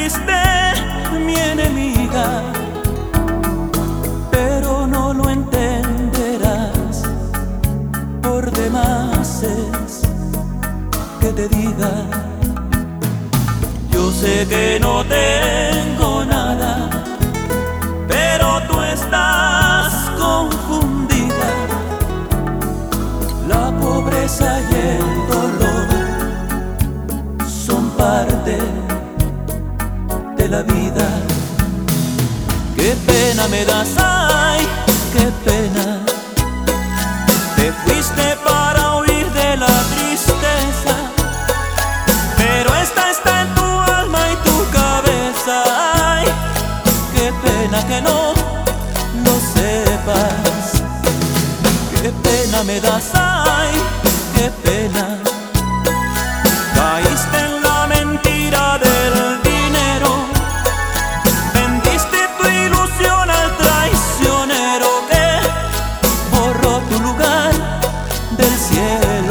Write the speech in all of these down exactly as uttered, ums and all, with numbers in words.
fuiste mi enemiga, pero no lo entenderás. Por demás es que te diga, yo sé que no tengo nada, pero tú estás confundida. La pobreza y el dolor son parte de la vida. Qué pena me das, ay, qué pena. Te fuiste para huir de la tristeza, pero esta está en tu alma y tu cabeza. Ay, qué pena que no lo sepas. Qué pena me das, ay, qué pena. Caíste en la mentira del dinero, vendiste tu ilusión al traicionero que borró tu lugar del cielo.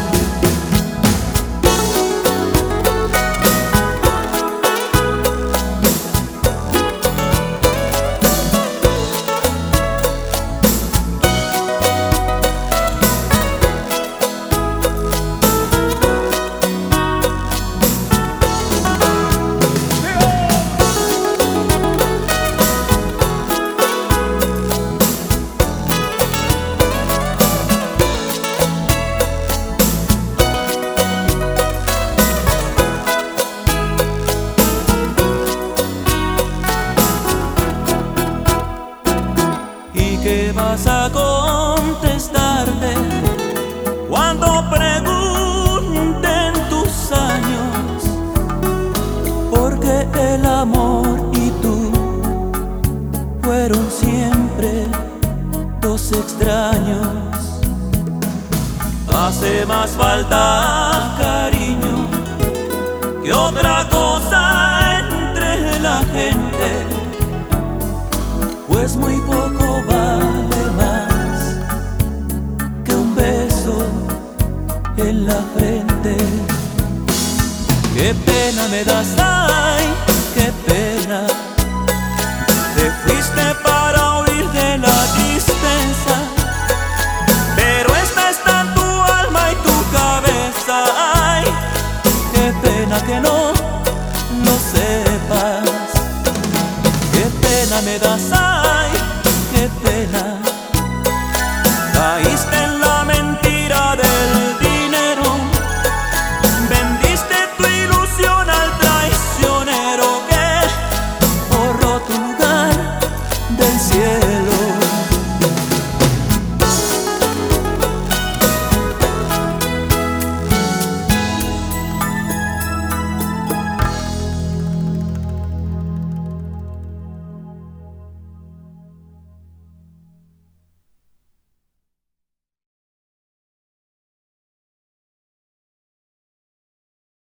¿Qué vas a contestarte cuando pregunten tus años? Porque el amor y tú fueron siempre dos extraños. Hace más falta cariño que otra cosa entre la gente, pues muy poco vale más que un beso en la frente. Qué pena me das, ay, qué pena. Te fuiste para huir de la tristeza, pero esta está en tu alma y tu cabeza. Ay, qué pena que no lo sepas. Qué pena me das.